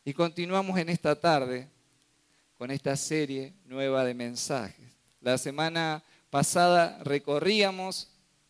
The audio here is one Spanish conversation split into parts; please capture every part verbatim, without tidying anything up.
Y continuamos en esta tarde con esta serie nueva de mensajes. La semana pasada recorríamos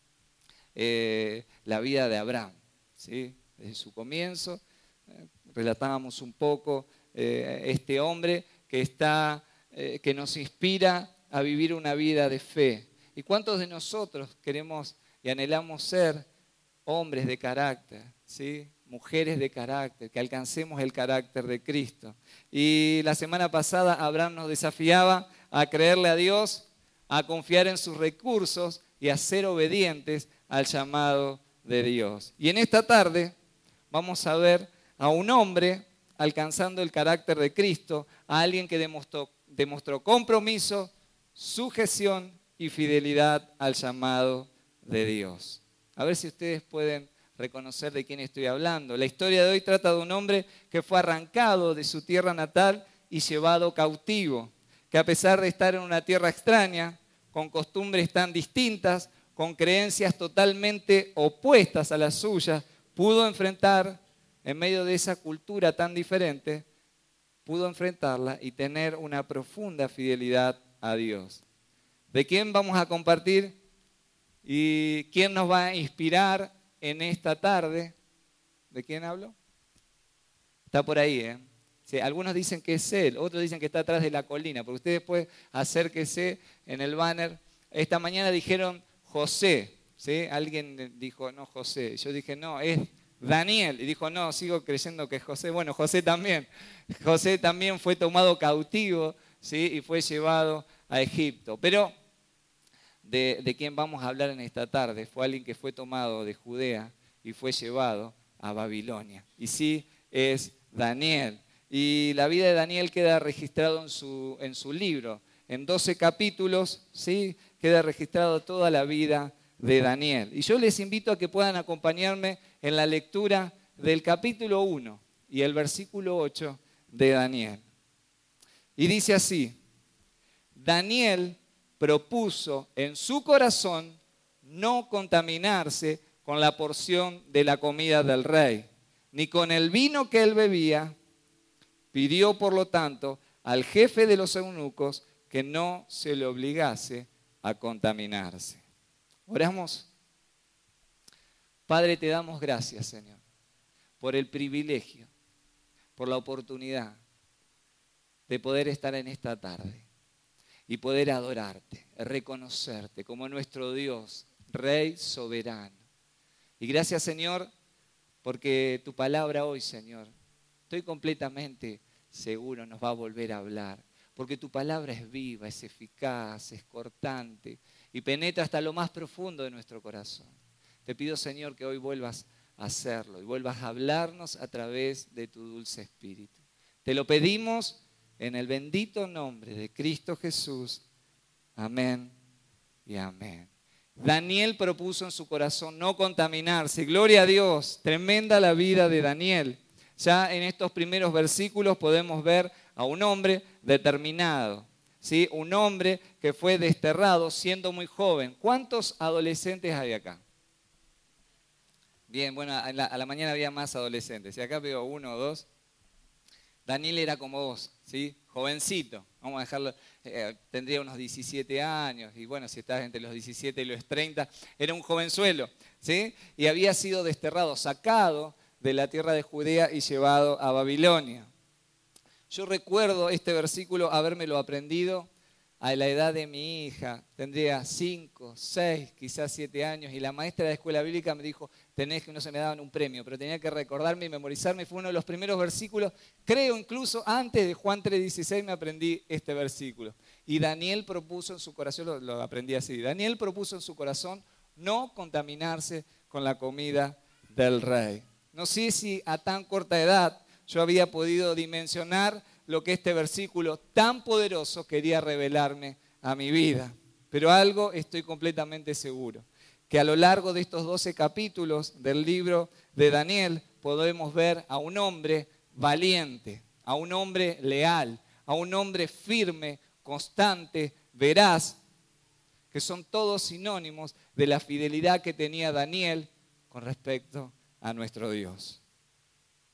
eh, la vida de Abraham, ¿sí? Desde su comienzo, eh, relatábamos un poco eh, este hombre que, está, eh, que nos inspira a vivir una vida de fe. ¿Y cuántos de nosotros queremos y anhelamos ser hombres de carácter, ¿sí? Mujeres de carácter, que alcancemos el carácter de Cristo? Y la semana pasada Abraham nos desafiaba a creerle a Dios, a confiar en sus recursos y a ser obedientes al llamado de Dios. Y en esta tarde vamos a ver a un hombre alcanzando el carácter de Cristo, a alguien que demostró, demostró compromiso, sujeción y fidelidad al llamado de Dios. A ver si ustedes pueden reconocer de quién estoy hablando. La historia de hoy trata de un hombre que fue arrancado de su tierra natal y llevado cautivo, que a pesar de estar en una tierra extraña, con costumbres tan distintas, con creencias totalmente opuestas a las suyas, pudo enfrentar, en medio de esa cultura tan diferente, pudo enfrentarla y tener una profunda fidelidad a Dios. ¿De quién vamos a compartir y quién nos va a inspirar en esta tarde? ¿De quién hablo? Está por ahí, ¿eh? Sí, algunos dicen que es él, otros dicen que está atrás de la colina, porque ustedes pueden acérquese en el banner. Esta mañana dijeron José, ¿sí? Alguien dijo, no, José. Yo dije, no, es Daniel. Y dijo, no, sigo creyendo que es José. Bueno, José también. José también fue tomado cautivo, ¿sí? Y fue llevado a Egipto. Pero de, de quién vamos a hablar en esta tarde fue alguien que fue tomado de Judea y fue llevado a Babilonia. Y sí, es Daniel. Y la vida de Daniel queda registrado en su, en su libro. En doce capítulos, ¿sí? Queda registrado toda la vida de Daniel. Y yo les invito a que puedan acompañarme en la lectura del capítulo uno y el versículo ocho de Daniel. Y dice así: Daniel propuso en su corazón no contaminarse con la porción de la comida del rey, ni con el vino que él bebía. Pidió, por lo tanto, al jefe de los eunucos que no se le obligase a contaminarse. Oramos. Padre, te damos gracias, Señor, por el privilegio, por la oportunidad de poder estar en esta tarde y poder adorarte, reconocerte como nuestro Dios, Rey soberano. Y gracias, Señor, porque tu palabra hoy, Señor, estoy completamente seguro nos va a volver a hablar, porque tu palabra es viva, es eficaz, es cortante y penetra hasta lo más profundo de nuestro corazón. Te pido, Señor, que hoy vuelvas a hacerlo y vuelvas a hablarnos a través de tu dulce Espíritu. Te lo pedimos en el bendito nombre de Cristo Jesús. Amén y amén. Daniel propuso en su corazón no contaminarse. Gloria a Dios, tremenda la vida de Daniel. Ya en estos primeros versículos podemos ver a un hombre determinado, ¿sí? Un hombre que fue desterrado siendo muy joven. ¿Cuántos adolescentes hay acá? Bien, bueno, a la, a la mañana había más adolescentes. Y acá veo uno o dos. Daniel era como vos, ¿sí? Jovencito. Vamos a dejarlo, eh, tendría unos diecisiete años. Y bueno, si estás entre los diecisiete y los treinta, era un jovenzuelo, ¿sí? Y había sido desterrado, sacado de la tierra de Judea y llevado a Babilonia. Yo recuerdo este versículo habérmelo aprendido a la edad de mi hija. Tendría cinco, seis, quizás siete años, y la maestra de escuela bíblica me dijo, tenés que, no se me daban un premio, pero tenía que recordarme y memorizarme. Fue uno de los primeros versículos, creo incluso antes de Juan tres dieciséis me aprendí este versículo. Y Daniel propuso en su corazón, lo, lo aprendí así, Daniel propuso en su corazón no contaminarse con la comida del rey. No sé si a tan corta edad yo había podido dimensionar lo que este versículo tan poderoso quería revelarme a mi vida. Pero algo estoy completamente seguro, que a lo largo de estos doce capítulos del libro de Daniel podemos ver a un hombre valiente, a un hombre leal, a un hombre firme, constante, veraz, que son todos sinónimos de la fidelidad que tenía Daniel con respecto a nuestro Dios.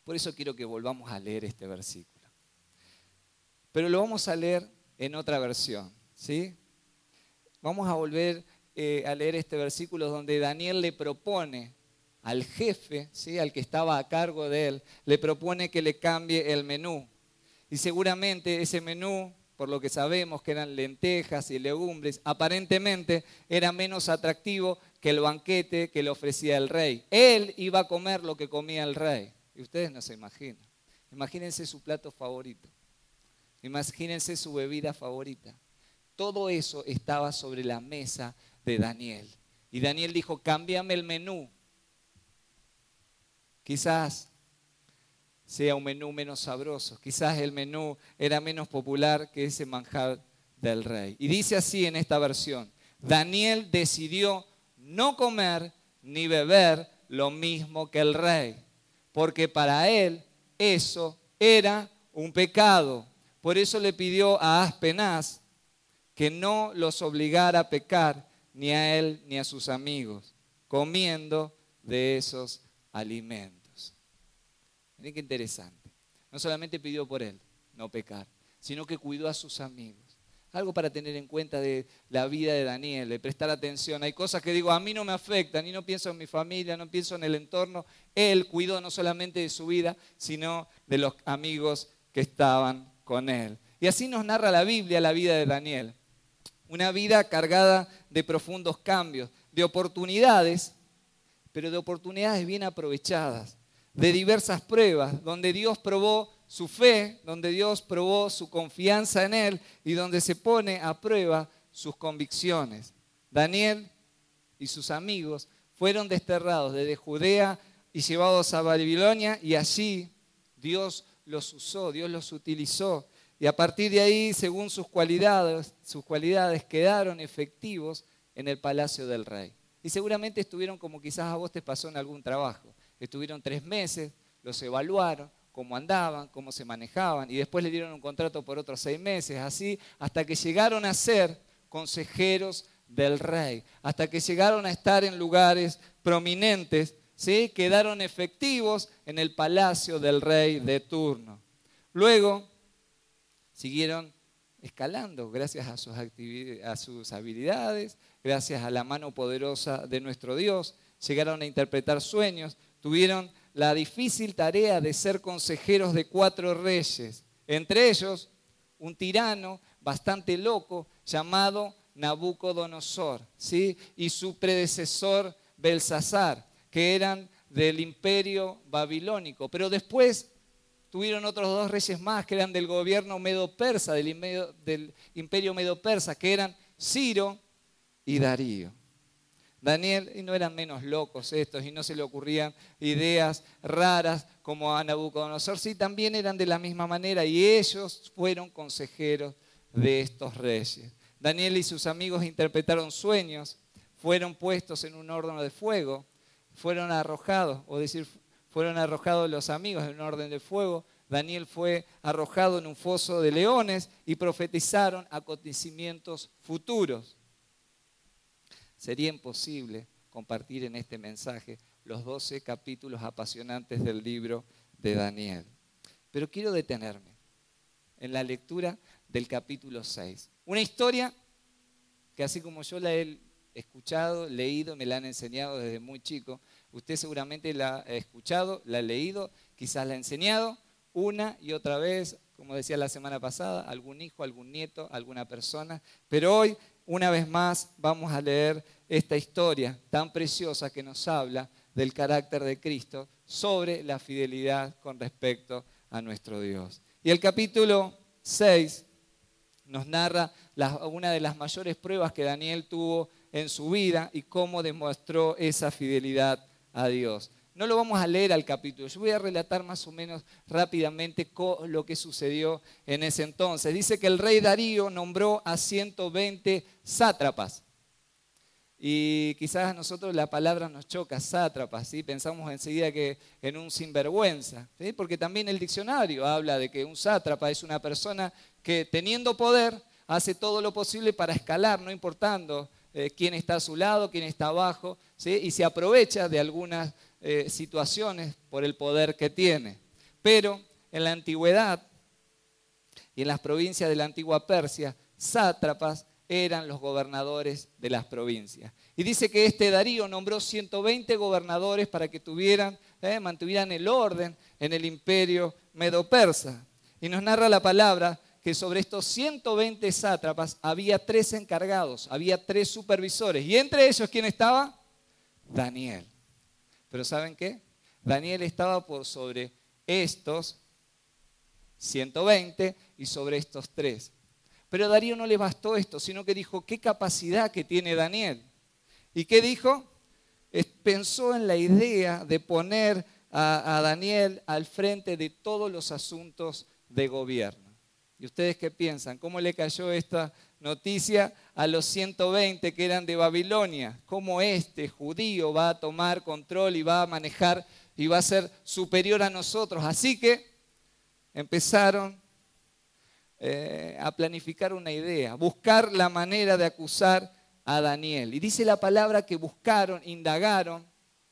Por eso quiero que volvamos a leer este versículo. Pero lo vamos a leer en otra versión, ¿sí? Vamos a volver eh, a leer este versículo donde Daniel le propone al jefe, ¿sí? Al que estaba a cargo de él, le propone que le cambie el menú. Y seguramente ese menú, por lo que sabemos que eran lentejas y legumbres, aparentemente era menos atractivo que el banquete que le ofrecía el rey. Él iba a comer lo que comía el rey. Y ustedes no se imaginan. Imagínense su plato favorito. Imagínense su bebida favorita. Todo eso estaba sobre la mesa de Daniel. Y Daniel dijo, cámbiame el menú. Quizás sea un menú menos sabroso. Quizás el menú era menos popular que ese manjar del rey. Y dice así en esta versión, Daniel decidió no comer ni beber lo mismo que el rey, porque para él eso era un pecado. Por eso le pidió a Aspenaz que no los obligara a pecar ni a él ni a sus amigos, comiendo de esos alimentos. Miren qué interesante. No solamente pidió por él no pecar, sino que cuidó a sus amigos. Algo para tener en cuenta de la vida de Daniel, de prestar atención. Hay cosas que digo, a mí no me afectan, y no pienso en mi familia, no pienso en el entorno. Él cuidó no solamente de su vida, sino de los amigos que estaban con él. Y así nos narra la Biblia la vida de Daniel. Una vida cargada de profundos cambios, de oportunidades, pero de oportunidades bien aprovechadas, de diversas pruebas, donde Dios probó su fe, donde Dios probó su confianza en Él y donde se pone a prueba sus convicciones. Daniel y sus amigos fueron desterrados desde Judea y llevados a Babilonia, y allí Dios los usó, Dios los utilizó. Y a partir de ahí, según sus cualidades, sus cualidades quedaron efectivos en el palacio del rey. Y seguramente estuvieron como quizás a vos te pasó en algún trabajo. Estuvieron tres meses, los evaluaron, cómo andaban, cómo se manejaban, y después le dieron un contrato por otros seis meses, así hasta que llegaron a ser consejeros del rey, hasta que llegaron a estar en lugares prominentes, ¿sí? Quedaron efectivos en el palacio del rey de turno. Luego siguieron escalando gracias a sus, actividades, a sus habilidades, gracias a la mano poderosa de nuestro Dios, llegaron a interpretar sueños, tuvieron la difícil tarea de ser consejeros de cuatro reyes, entre ellos un tirano bastante loco llamado Nabucodonosor, ¿sí? Y su predecesor Belsasar, que eran del imperio babilónico. Pero después tuvieron otros dos reyes más que eran del gobierno medo-persa, del imperio, del imperio medo-persa, que eran Ciro y Darío. Daniel, y no eran menos locos estos, y no se le ocurrían ideas raras como a Nabucodonosor, sí, también eran de la misma manera, y ellos fueron consejeros de estos reyes. Daniel y sus amigos interpretaron sueños, fueron puestos en un horno de fuego, fueron arrojados, o decir, fueron arrojados los amigos en un orden de fuego. Daniel fue arrojado en un foso de leones y profetizaron acontecimientos futuros. Sería imposible compartir en este mensaje los doce capítulos apasionantes del libro de Daniel. Pero quiero detenerme en la lectura del capítulo seis. Una historia que así como yo la he escuchado, leído, me la han enseñado desde muy chico. Usted seguramente la ha escuchado, la ha leído, quizás la ha enseñado una y otra vez, como decía la semana pasada, algún hijo, algún nieto, alguna persona. Pero hoy, una vez más, vamos a leer esta historia tan preciosa que nos habla del carácter de Cristo sobre la fidelidad con respecto a nuestro Dios. Y el capítulo seis nos narra la, una de las mayores pruebas que Daniel tuvo en su vida y cómo demostró esa fidelidad a Dios. No lo vamos a leer al capítulo, yo voy a relatar más o menos rápidamente lo que sucedió en ese entonces. Dice que el rey Darío nombró a ciento veinte sátrapas. Y quizás a nosotros la palabra nos choca, sátrapas, ¿sí? Pensamos enseguida que en un sinvergüenza, ¿sí? Porque también el diccionario habla de que un sátrapa es una persona que teniendo poder hace todo lo posible para escalar, no importando eh, quién está a su lado, quién está abajo, ¿sí? Y se aprovecha de algunas eh, situaciones por el poder que tiene. Pero en la antigüedad y en las provincias de la antigua Persia, sátrapas eran los gobernadores de las provincias. Y dice que este Darío nombró ciento veinte gobernadores para que tuvieran, eh, mantuvieran el orden en el imperio medo-persa. Y nos narra la palabra que sobre estos ciento veinte sátrapas había tres encargados, había tres supervisores. Y entre ellos, ¿quién estaba? Daniel. Pero ¿saben qué? Daniel estaba por sobre estos ciento veinte y sobre estos tres. Pero a Darío no le bastó esto, sino que dijo, ¿qué capacidad que tiene Daniel? ¿Y qué dijo? Pensó en la idea de poner a, a Daniel al frente de todos los asuntos de gobierno. ¿Y ustedes qué piensan? ¿Cómo le cayó esta noticia a los ciento veinte que eran de Babilonia? ¿Cómo este judío va a tomar control y va a manejar y va a ser superior a nosotros? Así que empezaron eh, a planificar una idea, buscar la manera de acusar a Daniel. Y dice la palabra que buscaron, indagaron.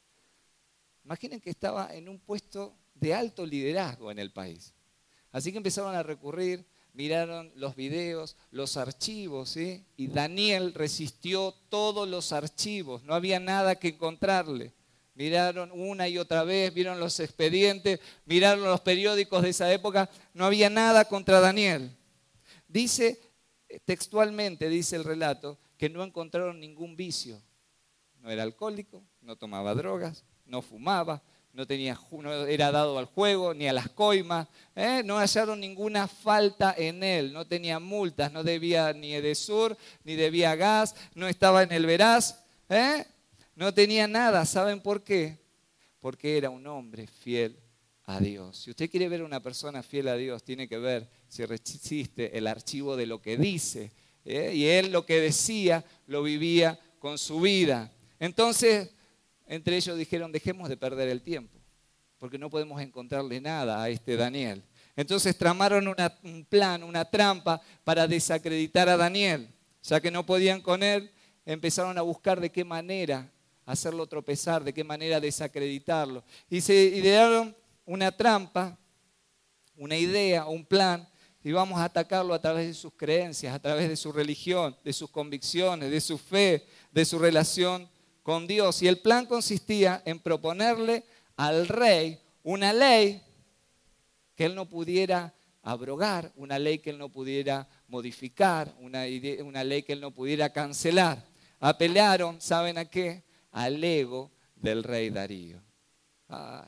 Imaginen que estaba en un puesto de alto liderazgo en el país. Así que empezaron a recurrir, miraron los videos, los archivos, ¿sí? Y Daniel resistió todos los archivos, no había nada que encontrarle. Miraron una y otra vez, vieron los expedientes, miraron los periódicos de esa época, no había nada contra Daniel. Dice, textualmente dice el relato, que no encontraron ningún vicio. No era alcohólico, no tomaba drogas, no fumaba, no, tenía, no era dado al juego ni a las coimas, ¿eh? No hallaron ninguna falta en él, no tenía multas, no debía ni Edesur, ni debía gas, no estaba en el veraz, ¿eh? No tenía nada. ¿Saben por qué? Porque era un hombre fiel a Dios. Si usted quiere ver a una persona fiel a Dios, tiene que ver si resiste el archivo de lo que dice, ¿eh? Y él lo que decía lo vivía con su vida. Entonces, entre ellos dijeron, dejemos de perder el tiempo, porque no podemos encontrarle nada a este Daniel. Entonces tramaron una, un plan, una trampa para desacreditar a Daniel. Ya que no podían con él, empezaron a buscar de qué manera hacerlo tropezar, de qué manera desacreditarlo. Y se idearon una trampa, una idea, un plan, y vamos a atacarlo a través de sus creencias, a través de su religión, de sus convicciones, de su fe, de su relación con Dios. Y el plan consistía en proponerle al rey una ley que él no pudiera abrogar, una ley que él no pudiera modificar, una, idea, una ley que él no pudiera cancelar. Apelaron, ¿saben a qué? Al ego del rey Darío. Ah,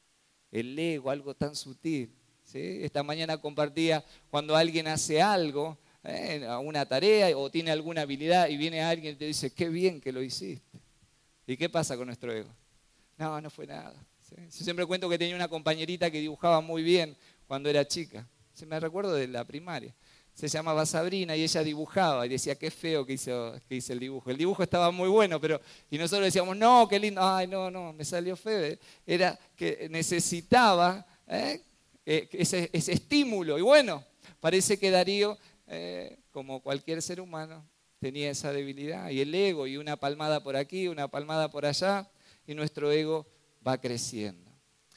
el ego, algo tan sutil. ¿Sí? Esta mañana compartía cuando alguien hace algo, eh, una tarea o tiene alguna habilidad y viene alguien y te dice, qué bien que lo hiciste. ¿Y qué pasa con nuestro ego? No, no fue nada. ¿Sí? Yo siempre cuento que tenía una compañerita que dibujaba muy bien cuando era chica. ¿Sí? Me recuerdo de la primaria. Se llamaba Sabrina y ella dibujaba y decía, qué feo que hizo, que hizo el dibujo. El dibujo estaba muy bueno, pero y nosotros decíamos, no, qué lindo. Ay, no, no, me salió feo. Era que necesitaba ¿eh? ese, ese estímulo. Y bueno, parece que Darío, eh, como cualquier ser humano, tenía esa debilidad. Y el ego, y una palmada por aquí, una palmada por allá, y nuestro ego va creciendo.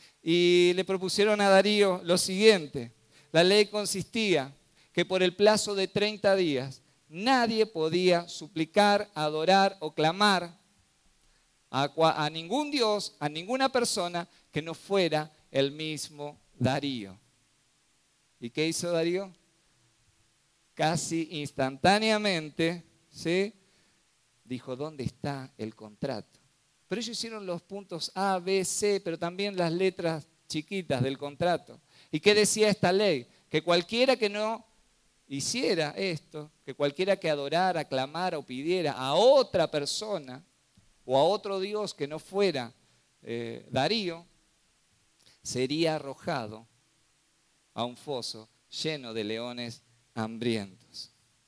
Y le propusieron a Darío lo siguiente. La ley consistía que por el plazo de treinta días nadie podía suplicar, adorar o clamar a, a ningún dios, a ninguna persona que no fuera el mismo Darío. ¿Y qué hizo Darío? Casi instantáneamente, ¿sí? Dijo, ¿dónde está el contrato? Pero ellos hicieron los puntos A, B, C, pero también las letras chiquitas del contrato. ¿Y qué decía esta ley? Que cualquiera que no hiciera esto, que cualquiera que adorara, aclamara o pidiera a otra persona o a otro dios que no fuera eh, Darío, sería arrojado a un foso lleno de leones hambrientos.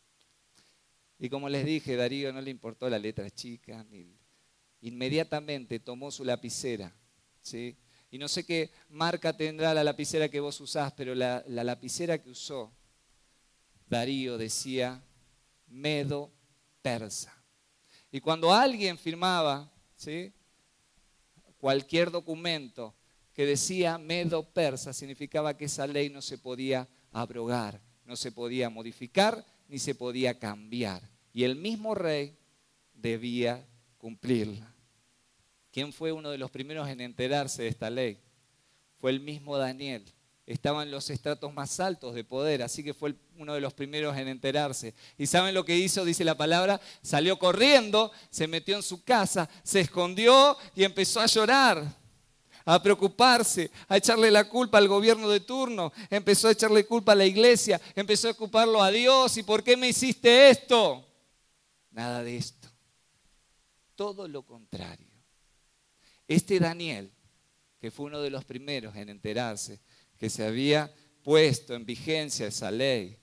Y como les dije, Darío no le importó la letra chica, ni... inmediatamente tomó su lapicera, ¿sí? Y no sé qué marca tendrá la lapicera que vos usás, pero la, la lapicera que usó Darío decía Medo Persa. Y cuando alguien firmaba, ¿sí? cualquier documento que decía medo-persa significaba que esa ley no se podía abrogar, no se podía modificar ni se podía cambiar. Y el mismo rey debía cumplirla. ¿Quién fue uno de los primeros en enterarse de esta ley? Fue el mismo Daniel. Estaba en los estratos más altos de poder, así que fue uno de los primeros en enterarse. ¿Y saben lo que hizo? Dice la palabra, salió corriendo, se metió en su casa, se escondió y empezó a llorar, a preocuparse, a echarle la culpa al gobierno de turno, empezó a echarle culpa a la iglesia, empezó a culparlo a Dios. ¿Y por qué me hiciste esto? Nada de esto. Todo lo contrario. Este Daniel, que fue uno de los primeros en enterarse que se había puesto en vigencia esa ley,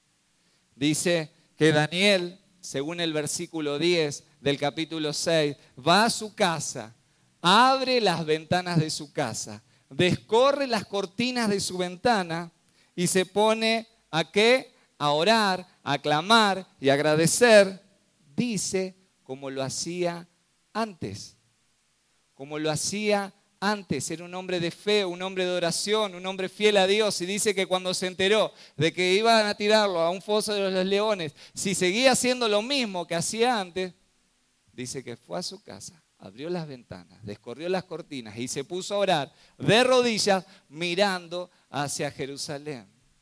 dice que Daniel, según el versículo diez del capítulo seis, va a su casa, abre las ventanas de su casa, descorre las cortinas de su ventana y se pone ¿a qué? A orar, a clamar y a agradecer, dice, como lo hacía antes. Como lo hacía antes, era un hombre de fe, un hombre de oración, un hombre fiel a Dios. Y dice que cuando se enteró de que iban a tirarlo a un foso de los leones, si seguía haciendo lo mismo que hacía antes, dice que fue a su casa, abrió las ventanas, descorrió las cortinas y se puso a orar de rodillas mirando hacia Jerusalén.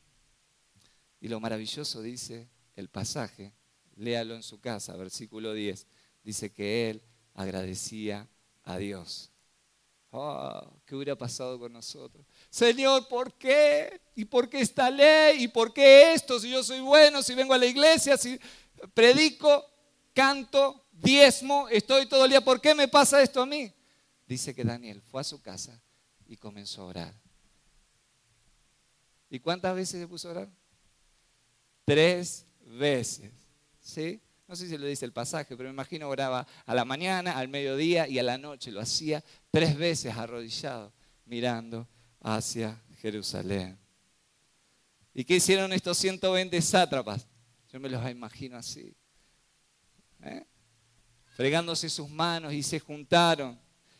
Y lo maravilloso, dice el pasaje, léalo en su casa, versículo diez, dice que él agradecía a Dios. Oh, ¿qué hubiera pasado con nosotros? Señor, ¿por qué? ¿Y por qué esta ley? ¿Y por qué esto? Si yo soy bueno, si vengo a la iglesia, si predico, canto, diezmo, estoy todo el día, ¿por qué me pasa esto a mí? Dice que Daniel fue a su casa y comenzó a orar. ¿Y cuántas veces se puso a orar? Tres veces, ¿sí? No sé si lo dice el pasaje, pero me imagino oraba a la mañana, al mediodía y a la noche. Lo hacía tres veces arrodillado, mirando hacia Jerusalén. ¿Y qué hicieron estos ciento veinte sátrapas? Yo me los imagino así, ¿eh? fregándose sus manos y se juntaron.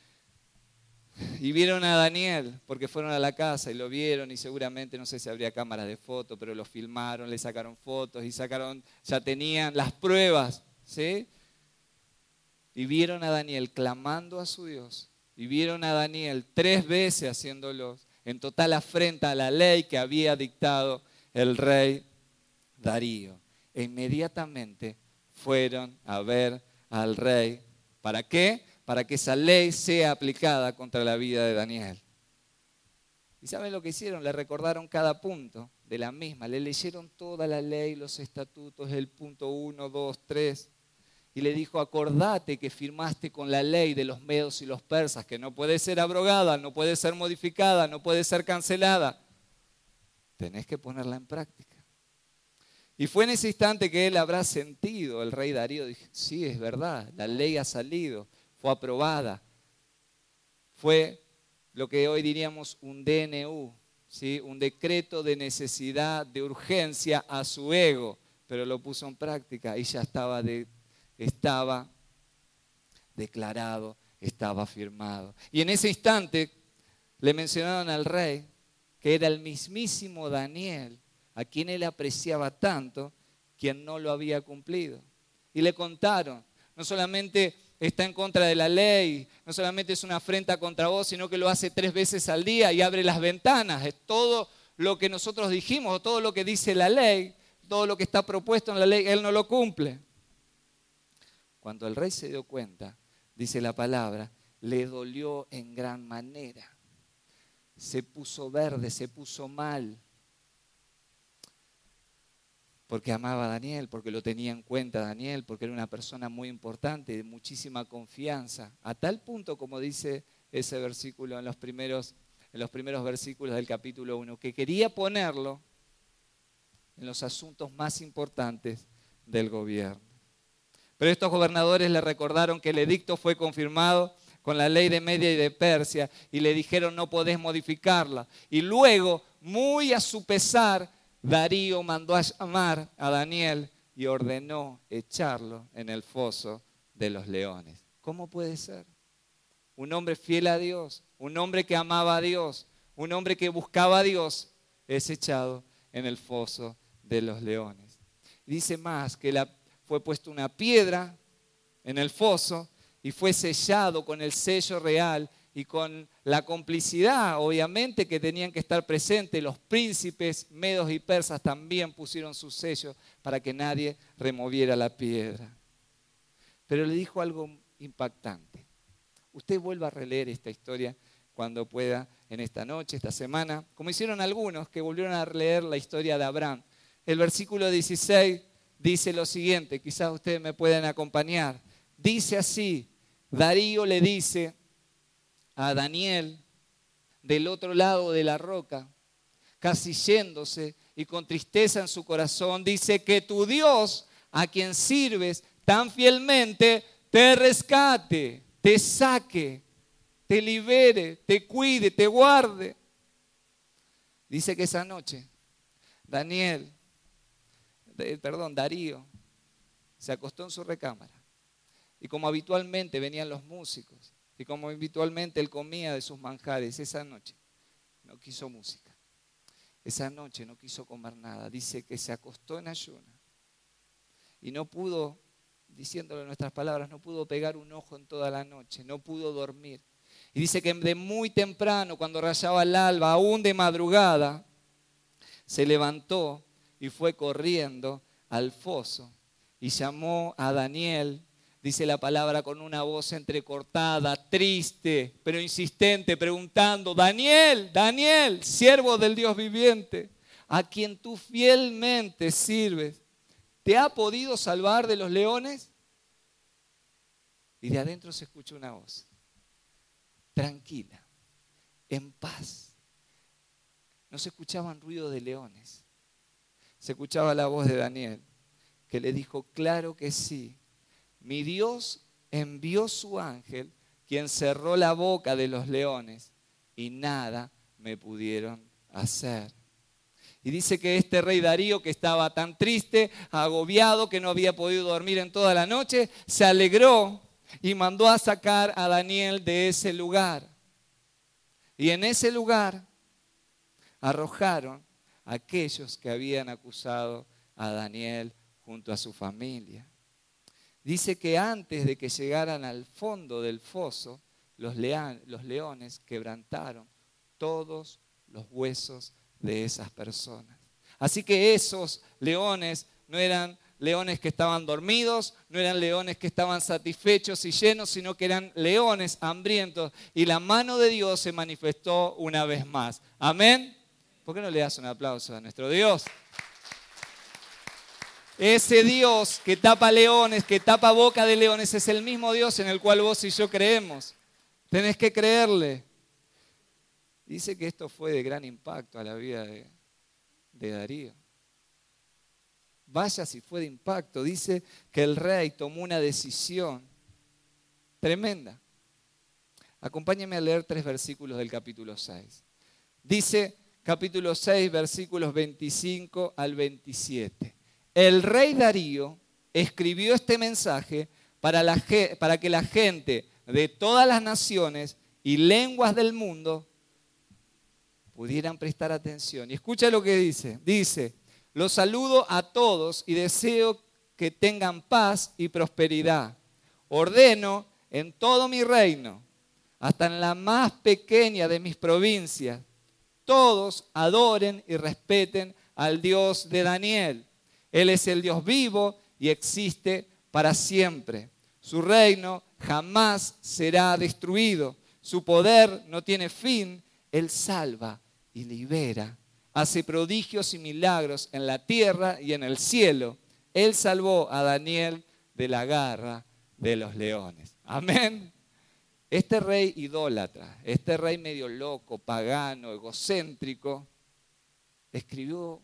Y vieron a Daniel, porque fueron a la casa y lo vieron y seguramente, no sé si habría cámaras de fotos, pero lo filmaron, le sacaron fotos y sacaron, ya tenían las pruebas, ¿sí? Y vieron a Daniel clamando a su Dios. Y vieron a Daniel tres veces haciéndolo en total afrenta a la ley que había dictado el rey Darío. E inmediatamente fueron a ver al rey. ¿Para qué? Para que esa ley sea aplicada contra la vida de Daniel. ¿Y saben lo que hicieron? Le recordaron cada punto de la misma. Le leyeron toda la ley, los estatutos, el punto uno, dos, tres. Y le dijo, acordate que firmaste con la ley de los medos y los persas, que no puede ser abrogada, no puede ser modificada, no puede ser cancelada. Tenés que ponerla en práctica. Y fue en ese instante que él habrá sentido, el rey Darío, dijo, sí, es verdad, la ley ha salido. Fue aprobada, fue lo que hoy diríamos un D N U, ¿sí? Un decreto de necesidad, de urgencia a su ego, pero lo puso en práctica y ya estaba, de, estaba declarado, estaba firmado. Y en ese instante le mencionaron al rey que era el mismísimo Daniel, a quien él apreciaba tanto, quien no lo había cumplido. Y le contaron, no solamente está en contra de la ley, no solamente es una afrenta contra vos, sino que lo hace tres veces al día y abre las ventanas. Es todo lo que nosotros dijimos, todo lo que dice la ley, todo lo que está propuesto en la ley, él no lo cumple. Cuando el rey se dio cuenta, dice la palabra, le dolió en gran manera. Se puso verde, se puso mal. Porque amaba a Daniel, porque lo tenía en cuenta Daniel, porque era una persona muy importante, de muchísima confianza. A tal punto, como dice ese versículo en los primeros, en los primeros versículos del capítulo uno, que quería ponerlo en los asuntos más importantes del gobierno. Pero estos gobernadores le recordaron que el edicto fue confirmado con la ley de Media y de Persia y le dijeron no podés modificarla. Y luego, muy a su pesar, Darío mandó a llamar a Daniel y ordenó echarlo en el foso de los leones. ¿Cómo puede ser? Un hombre fiel a Dios, un hombre que amaba a Dios, un hombre que buscaba a Dios, es echado en el foso de los leones. Dice más que la, fue puesta una piedra en el foso y fue sellado con el sello real y con la complicidad, obviamente, que tenían que estar presentes. Los príncipes medos y persas también pusieron su sello para que nadie removiera la piedra. Pero le dijo algo impactante. Usted vuelva a releer esta historia cuando pueda en esta noche, esta semana, como hicieron algunos que volvieron a leer la historia de Abraham. El versículo dieciséis dice lo siguiente, quizás ustedes me pueden acompañar. Dice así, Darío le dice a Daniel, del otro lado de la roca, casi yéndose y con tristeza en su corazón, dice que tu Dios, a quien sirves tan fielmente, te rescate, te saque, te libere, te cuide, te guarde. Dice que esa noche, Daniel, perdón, Darío, se acostó en su recámara. Y como habitualmente venían los músicos, y como habitualmente él comía de sus manjares, esa noche no quiso música. Esa noche no quiso comer nada. Dice que se acostó en ayuno. Y no pudo, diciéndolo en nuestras palabras, no pudo pegar un ojo en toda la noche, no pudo dormir. Y dice que de muy temprano, cuando rayaba el alba, aún de madrugada, se levantó y fue corriendo al foso y llamó a Daniel. Dice la palabra con una voz entrecortada, triste, pero insistente, preguntando, Daniel, Daniel, siervo del Dios viviente, a quien tú fielmente sirves, ¿te ha podido salvar de los leones? Y de adentro se escucha una voz, tranquila, en paz. No se escuchaban ruidos de leones, se escuchaba la voz de Daniel, que le dijo, claro que sí. Mi Dios envió su ángel, quien cerró la boca de los leones y nada me pudieron hacer. Y dice que este rey Darío, que estaba tan triste, agobiado, que no había podido dormir en toda la noche, se alegró y mandó a sacar a Daniel de ese lugar. Y en ese lugar arrojaron a aquellos que habían acusado a Daniel junto a su familia. Dice que antes de que llegaran al fondo del foso, los, lean, los leones quebrantaron todos los huesos de esas personas. Así que esos leones no eran leones que estaban dormidos, no eran leones que estaban satisfechos y llenos, sino que eran leones hambrientos. Y la mano de Dios se manifestó una vez más. Amén. ¿Por qué no le das un aplauso a nuestro Dios? Ese Dios que tapa leones, que tapa boca de leones, es el mismo Dios en el cual vos y yo creemos. Tenés que creerle. Dice que esto fue de gran impacto a la vida de, de Darío. Vaya si fue de impacto. Dice que el rey tomó una decisión tremenda. Acompáñenme a leer tres versículos del capítulo seis. Dice capítulo seis, versículos veinticinco al veintisiete. El rey Darío escribió este mensaje para, la, para que la gente de todas las naciones y lenguas del mundo pudieran prestar atención. Y escucha lo que dice. Dice, los saludo a todos y deseo que tengan paz y prosperidad. Ordeno en todo mi reino, hasta en la más pequeña de mis provincias, todos adoren y respeten al Dios de Daniel. Él es el Dios vivo y existe para siempre. Su reino jamás será destruido. Su poder no tiene fin. Él salva y libera. Hace prodigios y milagros en la tierra y en el cielo. Él salvó a Daniel de la garra de los leones. Amén. Este rey idólatra, este rey medio loco, pagano, egocéntrico, escribió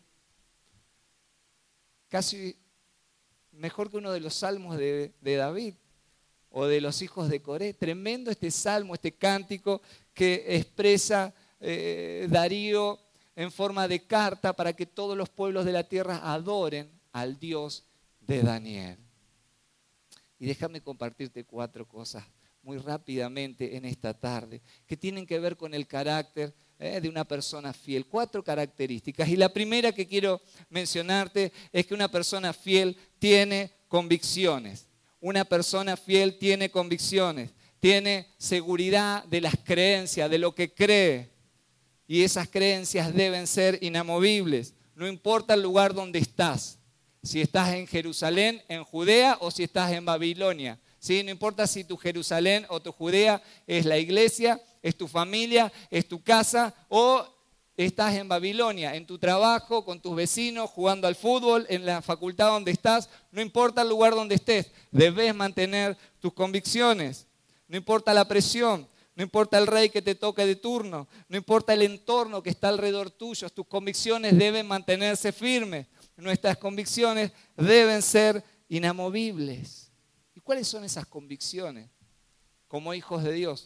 casi mejor que uno de los salmos de, de David o de los hijos de Coré. Tremendo este salmo, este cántico que expresa eh, Darío en forma de carta para que todos los pueblos de la tierra adoren al Dios de Daniel. Y déjame compartirte cuatro cosas muy rápidamente en esta tarde, que tienen que ver con el carácter eh, de una persona fiel. Cuatro características. Y la primera que quiero mencionarte es que una persona fiel tiene convicciones. Una persona fiel tiene convicciones, tiene seguridad de las creencias, de lo que cree. Y esas creencias deben ser inamovibles. No importa el lugar donde estás. Si estás en Jerusalén, en Judea, o si estás en Babilonia. ¿Sí? No importa si tu Jerusalén o tu Judea es la iglesia, es tu familia, es tu casa, o estás en Babilonia, en tu trabajo, con tus vecinos, jugando al fútbol, en la facultad donde estás. No importa el lugar donde estés, debes mantener tus convicciones. No importa la presión, no importa el rey que te toque de turno, no importa el entorno que está alrededor tuyo, tus convicciones deben mantenerse firmes. Nuestras convicciones deben ser inamovibles. ¿Y cuáles son esas convicciones como hijos de Dios?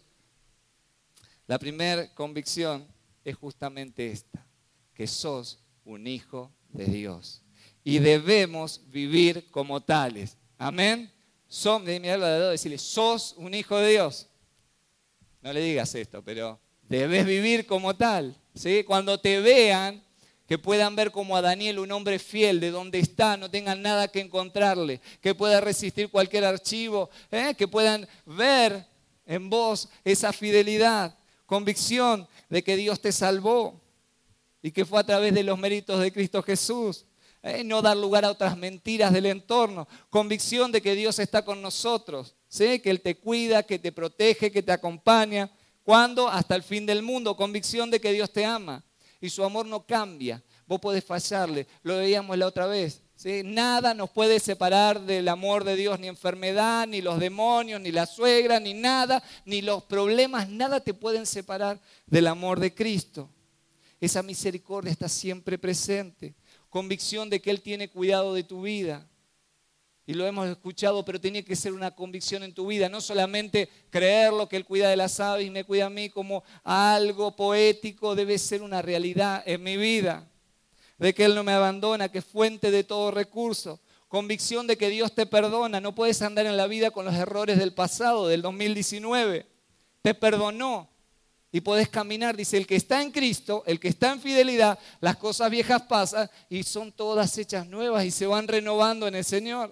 La primera convicción es justamente esta, que sos un hijo de Dios y debemos vivir como tales. Amén. Son, de mirarlo de lado y decirle, sos un hijo de Dios. No le digas esto, pero debes vivir como tal. ¿Sí? Cuando te vean, que puedan ver como a Daniel, un hombre fiel, de donde está, no tengan nada que encontrarle, que pueda resistir cualquier archivo, ¿eh? que puedan ver en vos esa fidelidad, convicción de que Dios te salvó y que fue a través de los méritos de Cristo Jesús. ¿eh? No dar lugar a otras mentiras del entorno, convicción de que Dios está con nosotros, ¿sí? que Él te cuida, que te protege, que te acompaña. ¿Cuándo? Hasta el fin del mundo, convicción de que Dios te ama. Y su amor no cambia. Vos podés fallarle. Lo veíamos la otra vez. ¿sí? Nada nos puede separar del amor de Dios. Ni enfermedad, ni los demonios, ni la suegra, ni nada. Ni los problemas. Nada te pueden separar del amor de Cristo. Esa misericordia está siempre presente. Convicción de que Él tiene cuidado de tu vida. Y lo hemos escuchado, pero tiene que ser una convicción en tu vida. No solamente creerlo, que Él cuida de las aves y me cuida a mí como algo poético. Debe ser una realidad en mi vida. De que Él no me abandona, que es fuente de todo recurso. Convicción de que Dios te perdona. No puedes andar en la vida con los errores del pasado, del dos mil diecinueve. Te perdonó y podés caminar. Dice, el que está en Cristo, el que está en fidelidad, las cosas viejas pasan y son todas hechas nuevas y se van renovando en el Señor.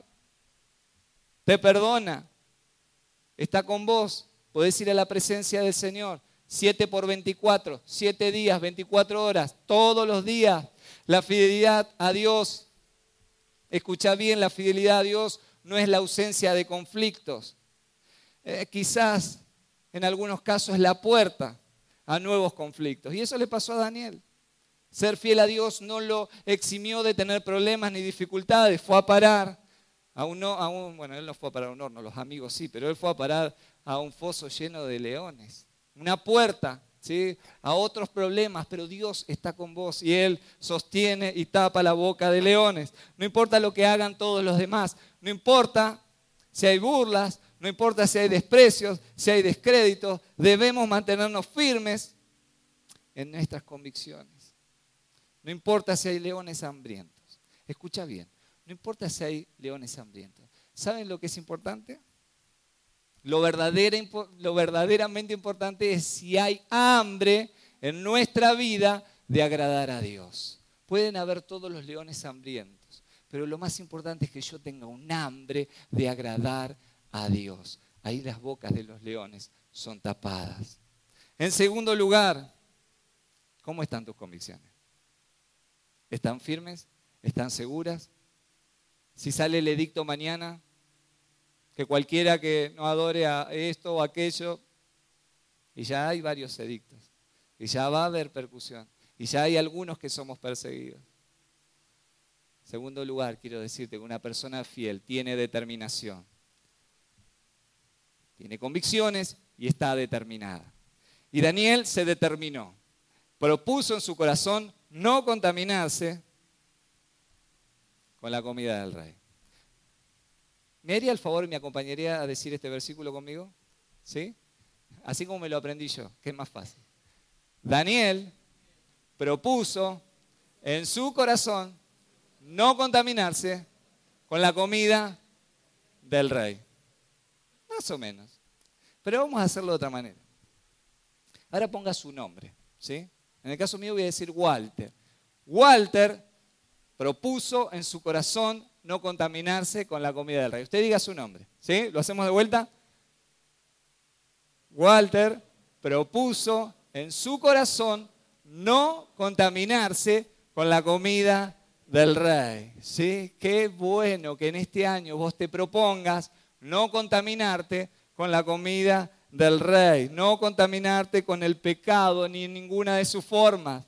Te perdona, está con vos, podés ir a la presencia del Señor, siete por veinticuatro, siete días, veinticuatro horas, todos los días. La fidelidad a Dios, escucha bien, la fidelidad a Dios no es la ausencia de conflictos. Eh, quizás en algunos casos es la puerta a nuevos conflictos. Y eso le pasó a Daniel. Ser fiel a Dios no lo eximió de tener problemas ni dificultades, fue a parar. A un, a un, bueno, él no fue a parar a un horno, los amigos sí, pero él fue a parar a un foso lleno de leones. Una puerta, ¿sí? A otros problemas, pero Dios está con vos y Él sostiene y tapa la boca de leones. No importa lo que hagan todos los demás, no importa si hay burlas, no importa si hay desprecios, si hay descréditos, debemos mantenernos firmes en nuestras convicciones. No importa si hay leones hambrientos. Escucha bien. No importa si hay leones hambrientos. ¿Saben lo que es importante? Lo, verdadera, lo verdaderamente importante es si hay hambre en nuestra vida de agradar a Dios. Pueden haber todos los leones hambrientos, pero lo más importante es que yo tenga un hambre de agradar a Dios. Ahí las bocas de los leones son tapadas. En segundo lugar, ¿cómo están tus convicciones? ¿Están firmes? ¿Están seguras? Si sale el edicto mañana, que cualquiera que no adore a esto o aquello, y ya hay varios edictos, y ya va a haber percusión, y ya hay algunos que somos perseguidos. En segundo lugar, quiero decirte que una persona fiel tiene determinación, tiene convicciones y está determinada. Y Daniel se determinó, propuso en su corazón no contaminarse con la comida del rey. ¿Me haría el favor y me acompañaría a decir este versículo conmigo? ¿Sí? Así como me lo aprendí yo, que es más fácil. Daniel propuso en su corazón no contaminarse con la comida del rey. Más o menos. Pero vamos a hacerlo de otra manera. Ahora ponga su nombre, ¿sí? En el caso mío voy a decir Walter. Walter propuso en su corazón no contaminarse con la comida del rey. Usted diga su nombre, ¿sí? ¿Lo hacemos de vuelta? Walter propuso en su corazón no contaminarse con la comida del rey, ¿sí? Qué bueno que en este año vos te propongas no contaminarte con la comida del rey, no contaminarte con el pecado ni en ninguna de sus formas.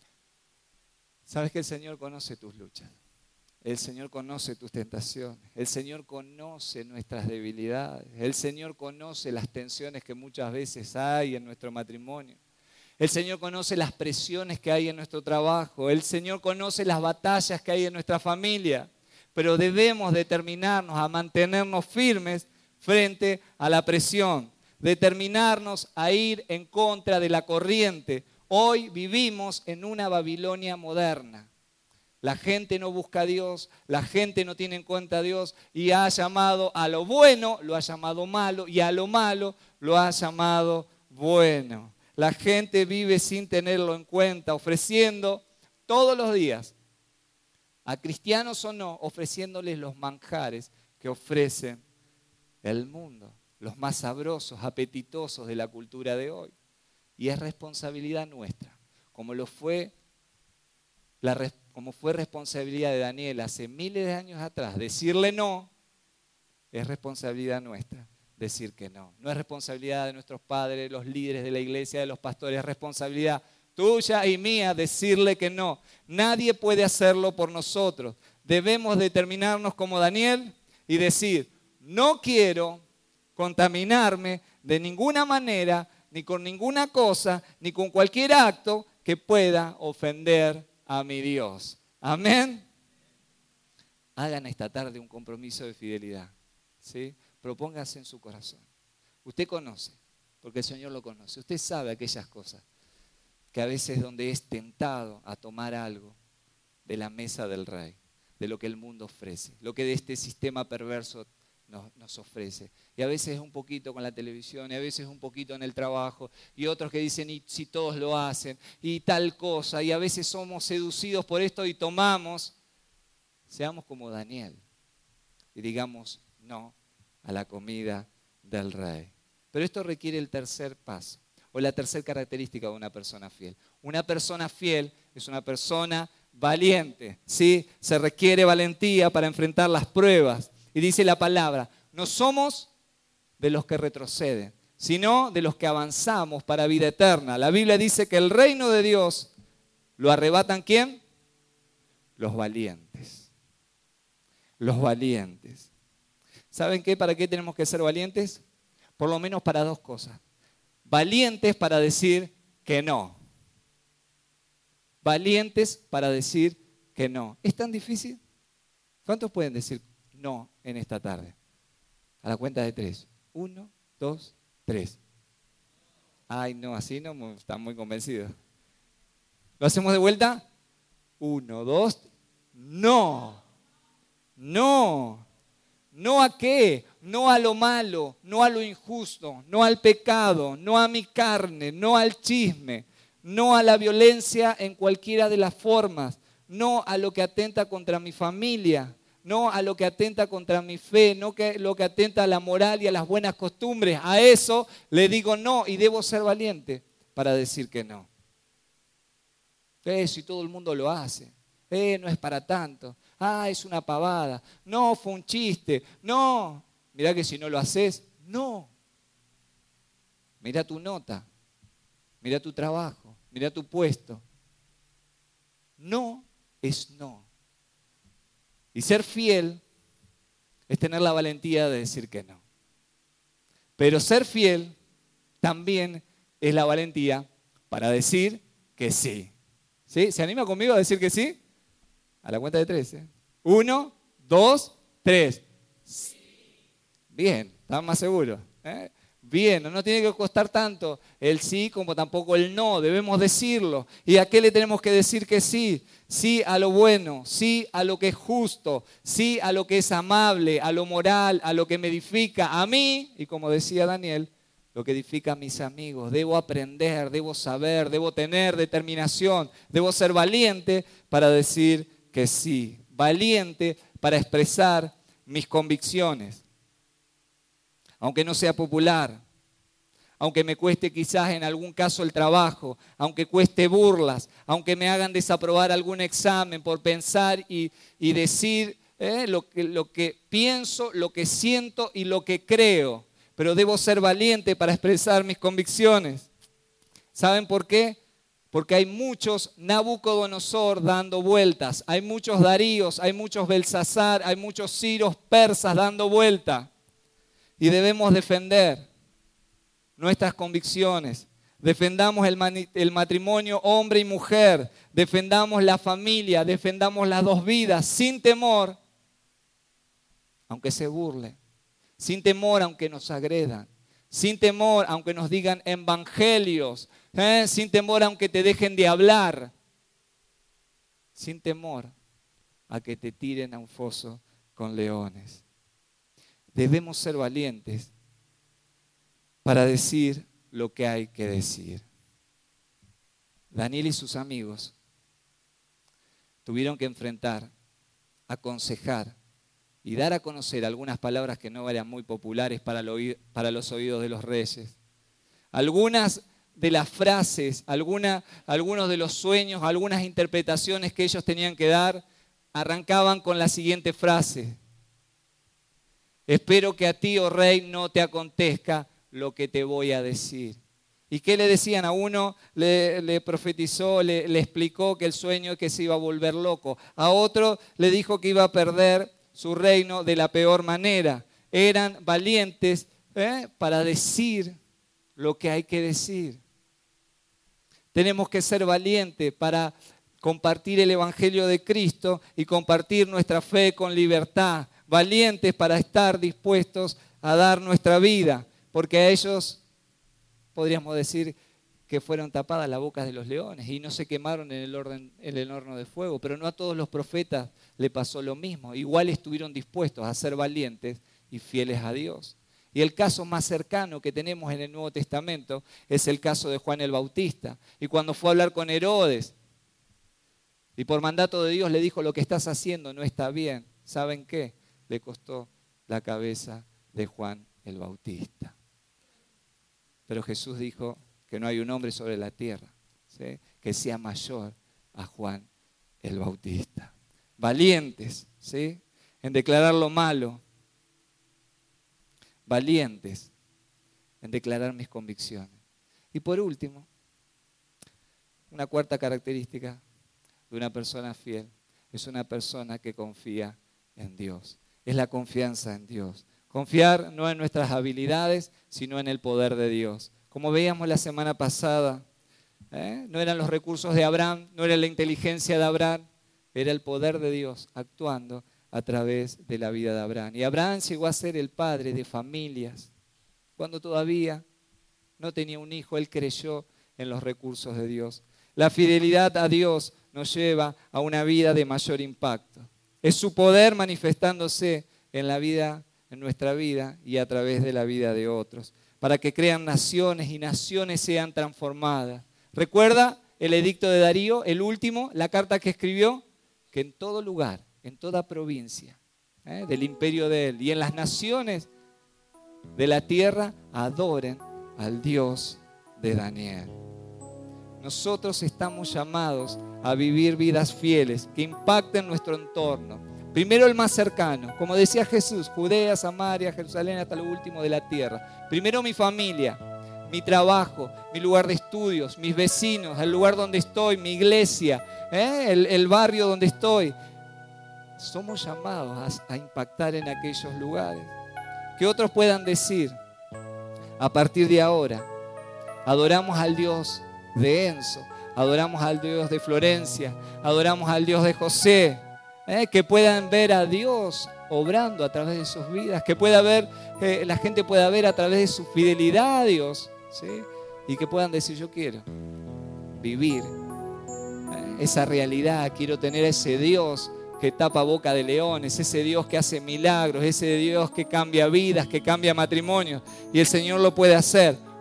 Sabes que el Señor conoce tus luchas, el Señor conoce tus tentaciones, el Señor conoce nuestras debilidades, el Señor conoce las tensiones que muchas veces hay en nuestro matrimonio. El Señor conoce las presiones que hay en nuestro trabajo. El Señor conoce las batallas que hay en nuestra familia. Pero debemos determinarnos a mantenernos firmes frente a la presión. Determinarnos a ir en contra de la corriente. Hoy vivimos en una Babilonia moderna. La gente no busca a Dios, la gente no tiene en cuenta a Dios y ha llamado a lo bueno, lo ha llamado malo, y a lo malo lo ha llamado bueno. La gente vive sin tenerlo en cuenta, ofreciendo todos los días, a cristianos o no, ofreciéndoles los manjares que ofrece el mundo, los más sabrosos, apetitosos de la cultura de hoy. Y es responsabilidad nuestra, como lo fue, la, como fue responsabilidad de Daniel hace miles de años atrás, decirle no, es responsabilidad nuestra. Decir que no. No es responsabilidad de nuestros padres, los líderes de la iglesia, de los pastores, es responsabilidad tuya y mía decirle que no. Nadie puede hacerlo por nosotros. Debemos determinarnos como Daniel y decir, no quiero contaminarme de ninguna manera, ni con ninguna cosa, ni con cualquier acto que pueda ofender a mi Dios. Amén. Hagan esta tarde un compromiso de fidelidad, ¿sí? Propóngase en su corazón. Usted conoce, porque el Señor lo conoce. Usted sabe aquellas cosas que a veces donde es tentado a tomar algo de la mesa del rey, de lo que el mundo ofrece, lo que de este sistema perverso nos, nos ofrece. Y a veces es un poquito con la televisión, y a veces un poquito en el trabajo, y otros que dicen, y si todos lo hacen, y tal cosa, y a veces somos seducidos por esto y tomamos. Seamos como Daniel y digamos no a la comida del rey. Pero esto requiere el tercer paso, o la tercera característica de una persona fiel. Una persona fiel es una persona valiente, ¿sí? Se requiere valentía para enfrentar las pruebas. Y dice la palabra, no somos de los que retroceden, sino de los que avanzamos para vida eterna. La Biblia dice que el reino de Dios lo arrebatan ¿quién? Los valientes. Los valientes. ¿Saben qué? ¿Para qué tenemos que ser valientes? Por lo menos para dos cosas. Valientes para decir que no. Valientes para decir que no. ¿Es tan difícil? ¿Cuántos pueden decir no en esta tarde? A la cuenta de tres. Uno, dos, tres. Ay, no, así no están muy convencidos. ¿Lo hacemos de vuelta? Uno, dos, no. No. ¿No a qué? No a lo malo, no a lo injusto, no al pecado, no a mi carne, no al chisme, no a la violencia en cualquiera de las formas, no a lo que atenta contra mi familia, no a lo que atenta contra mi fe, no a lo que atenta a la moral y a las buenas costumbres. A eso le digo no y debo ser valiente para decir que no. Eso y todo el mundo lo hace. Eh, no es para tanto. Ah, es una pavada. No, fue un chiste. No. Mirá que si no lo haces, no. Mirá tu nota. Mirá tu trabajo. Mirá tu puesto. No es no. Y ser fiel es tener la valentía de decir que no. Pero ser fiel también es la valentía para decir que sí. ¿Sí? ¿Se anima conmigo a decir que sí? A la cuenta de tres. ¿eh? Uno, dos, tres. Sí. Bien, ¿están más seguros? ¿Eh? Bien, no tiene que costar tanto el sí como tampoco el no. Debemos decirlo. ¿Y a qué le tenemos que decir que sí? Sí a lo bueno, sí a lo que es justo, sí a lo que es amable, a lo moral, a lo que me edifica. A mí, y como decía Daniel, lo que edifica a mis amigos. Debo aprender, debo saber, debo tener determinación, debo ser valiente para decir que sí, valiente para expresar mis convicciones. Aunque no sea popular, aunque me cueste quizás en algún caso el trabajo, aunque cueste burlas, aunque me hagan desaprobar algún examen por pensar y, y decir eh, lo, que, lo que pienso, lo que siento y lo que creo. Pero debo ser valiente para expresar mis convicciones. ¿Saben por qué? Porque hay muchos Nabucodonosor dando vueltas, hay muchos Daríos, hay muchos Belsasar, hay muchos Ciros persas dando vuelta. Y debemos defender nuestras convicciones. Defendamos el, el matrimonio hombre y mujer, defendamos la familia, defendamos las dos vidas sin temor, aunque se burle, sin temor aunque nos agredan, sin temor aunque nos digan evangelios, ¿eh? Sin temor aunque te dejen de hablar, sin temor a que te tiren a un foso con leones. Debemos ser valientes para decir lo que hay que decir. Daniel y sus amigos tuvieron que enfrentar, aconsejar y dar a conocer algunas palabras que no eran muy populares para, para los oídos de los reyes. Algunas de las frases, alguna, algunos de los sueños, algunas interpretaciones que ellos tenían que dar arrancaban con la siguiente frase: espero que a ti, oh rey, no te acontezca lo que te voy a decir. ¿Y qué le decían? A uno le, le profetizó, le, le explicó que el sueño es que se iba a volver loco. A otro le dijo que iba a perder su reino de la peor manera. Eran valientes ¿eh? para decir lo que hay que decir. Tenemos que ser valientes para compartir el Evangelio de Cristo y compartir nuestra fe con libertad. Valientes para estar dispuestos a dar nuestra vida. Porque a ellos podríamos decir que fueron tapadas las bocas de los leones y no se quemaron en el, orden, en el horno de fuego. Pero no a todos los profetas le pasó lo mismo. Igual estuvieron dispuestos a ser valientes y fieles a Dios. Y el caso más cercano que tenemos en el Nuevo Testamento es el caso de Juan el Bautista. Y cuando fue a hablar con Herodes y por mandato de Dios le dijo: lo que estás haciendo no está bien. ¿Saben qué? Le costó la cabeza de Juan el Bautista. Pero Jesús dijo que no hay un hombre sobre la tierra, ¿sí?, que sea mayor a Juan el Bautista. Valientes, ¿sí?, en declarar lo malo. Valientes en declarar mis convicciones. Y por último, una cuarta característica de una persona fiel es una persona que confía en Dios. Es la confianza en Dios. Confiar no en nuestras habilidades, sino en el poder de Dios. Como veíamos la semana pasada, ¿eh? no eran los recursos de Abraham, no era la inteligencia de Abraham, era el poder de Dios actuando a través de la vida de Abraham. Y Abraham llegó a ser el padre de familias. Cuando todavía no tenía un hijo, él creyó en los recursos de Dios. La fidelidad a Dios nos lleva a una vida de mayor impacto. Es su poder manifestándose en la vida en nuestra vida y a través de la vida de otros, para que crean naciones y naciones sean transformadas. ¿Recuerda el edicto de Darío, el último, la carta que escribió? Que en todo lugar, en toda provincia ¿eh? del imperio de él y en las naciones de la tierra adoren al Dios de Daniel. Nosotros estamos llamados a vivir vidas fieles que impacten nuestro entorno. Primero el más cercano, como decía Jesús, Judea, Samaria, Jerusalén, hasta lo último de la tierra. Primero mi familia, mi trabajo, mi lugar de estudios, mis vecinos, el lugar donde estoy, mi iglesia, ¿eh? el, el barrio donde estoy. Somos llamados a, a impactar en aquellos lugares. Que otros puedan decir, a partir de ahora, adoramos al Dios de Enzo, adoramos al Dios de Florencia, adoramos al Dios de José. Eh, que puedan ver a Dios obrando a través de sus vidas, que pueda ver, eh, la gente pueda ver a través de su fidelidad a Dios, ¿sí? Y que puedan decir: yo quiero vivir eh, esa realidad, quiero tener ese Dios que tapa boca de leones, ese Dios que hace milagros, ese Dios que cambia vidas, que cambia matrimonios, y el Señor lo puede hacer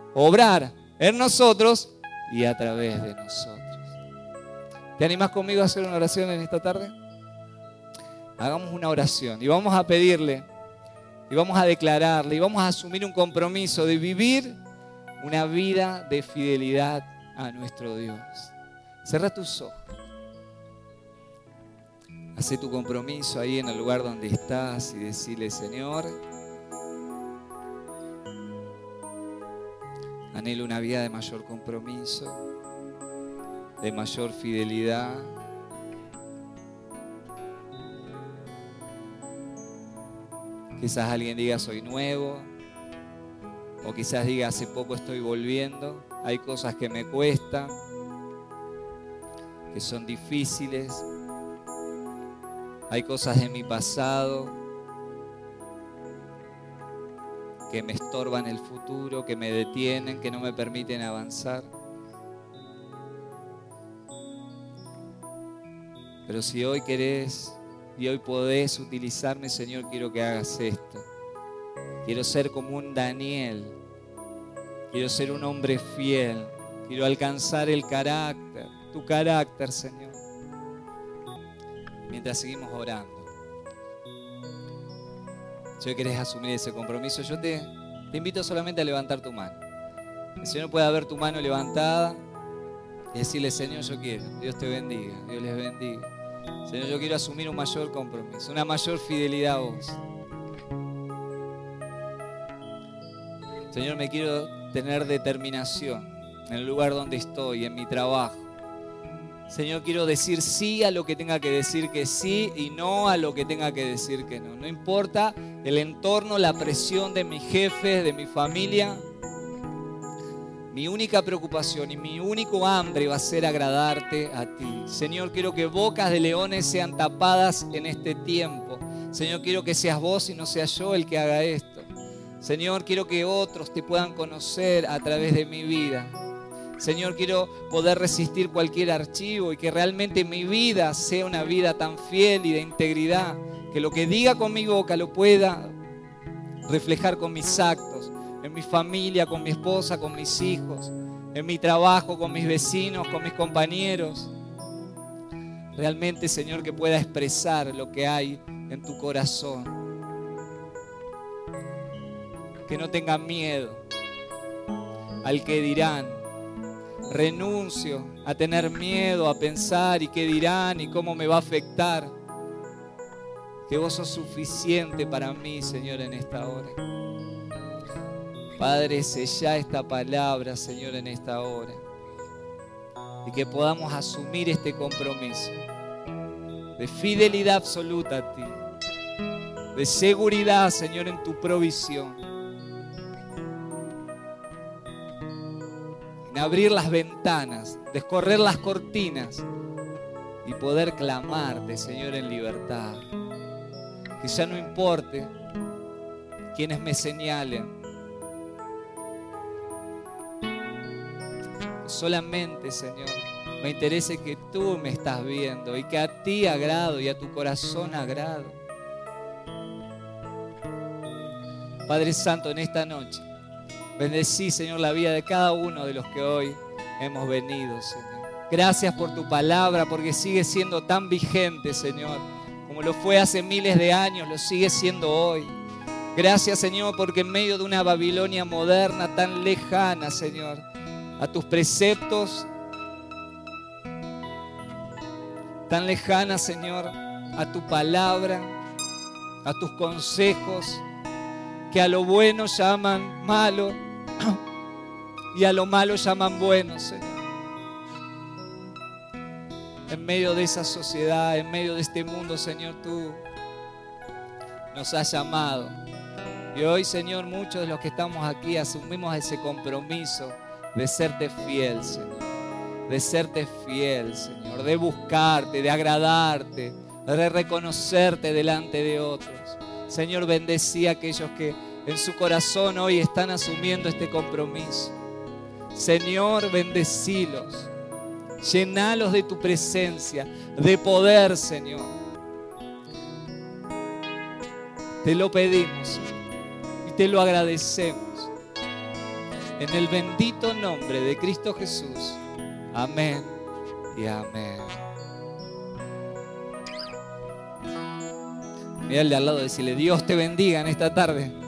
obrar en nosotros y a través de nosotros. ¿Te animás conmigo a hacer una oración en esta tarde? Hagamos una oración y vamos a pedirle, y vamos a declararle, y vamos a asumir un compromiso de vivir una vida de fidelidad a nuestro Dios. Cerra tus ojos. Hacé tu compromiso ahí en el lugar donde estás y decirle: Señor, anhelo una vida de mayor compromiso, de mayor fidelidad. Quizás alguien diga: soy nuevo, o quizás diga: hace poco estoy volviendo. Hay cosas que me cuestan, que son difíciles. Hay cosas de mi pasado que me estorban el futuro, que me detienen, que no me permiten avanzar. Pero si hoy querés y hoy podés utilizarme, Señor, quiero que hagas esto. Quiero ser como un Daniel. Quiero ser un hombre fiel. Quiero alcanzar el carácter, tu carácter, Señor. Mientras seguimos orando, si hoy querés asumir ese compromiso, yo te, te invito solamente a levantar tu mano. El Señor puede ver tu mano levantada y decirle: Señor, yo quiero. Dios te bendiga, Dios les bendiga. Señor, yo quiero asumir un mayor compromiso, una mayor fidelidad a vos. Señor, me quiero tener determinación en el lugar donde estoy, en mi trabajo. Señor, quiero decir sí a lo que tenga que decir que sí y no a lo que tenga que decir que no. No importa el entorno, la presión de mis jefes, de mi familia. Mi única preocupación y mi único hambre va a ser agradarte a ti. Señor, quiero que bocas de leones sean tapadas en este tiempo. Señor, quiero que seas vos y no sea yo el que haga esto. Señor, quiero que otros te puedan conocer a través de mi vida. Señor, quiero poder resistir cualquier archivo y que realmente mi vida sea una vida tan fiel y de integridad, que lo que diga con mi boca lo pueda reflejar con mis actos, en mi familia, con mi esposa, con mis hijos, en mi trabajo, con mis vecinos, con mis compañeros. Realmente, Señor, que pueda expresar lo que hay en tu corazón. Que no tengan miedo al que dirán. Renuncio a tener miedo, a pensar y qué dirán y cómo me va a afectar. Que vos sos suficiente para mí, Señor, en esta hora. Padre, sella esta palabra, Señor, en esta hora. Y que podamos asumir este compromiso de fidelidad absoluta a ti. De seguridad, Señor, en tu provisión. En abrir las ventanas, descorrer las cortinas y poder clamarte, Señor, en libertad. Que ya no importe quienes me señalen. Solamente, Señor, me interese que tú me estás viendo y que a ti agrado y a tu corazón agrado. Padre Santo, en esta noche, bendecí, Señor, la vida de cada uno de los que hoy hemos venido, Señor. Gracias por tu palabra, porque sigue siendo tan vigente, Señor, como lo fue hace miles de años, lo sigue siendo hoy. Gracias, Señor, porque en medio de una Babilonia moderna tan lejana, Señor, a tus preceptos, tan lejana, Señor, a tu palabra, a tus consejos, que a lo bueno llaman malo y a lo malo llaman bueno, Señor. En medio de esa sociedad, en medio de este mundo, Señor, tú nos has llamado. Y hoy, Señor, muchos de los que estamos aquí asumimos ese compromiso de serte fiel, Señor. De serte fiel, Señor. De buscarte, de agradarte, de reconocerte delante de otros. Señor, bendecí a aquellos que en su corazón hoy están asumiendo este compromiso. Señor, bendecílos. Llenalos de tu presencia, de poder, Señor. Te lo pedimos, Señor, y te lo agradecemos. En el bendito nombre de Cristo Jesús. Amén y amén. Mira al de al lado, decirle: Dios te bendiga en esta tarde.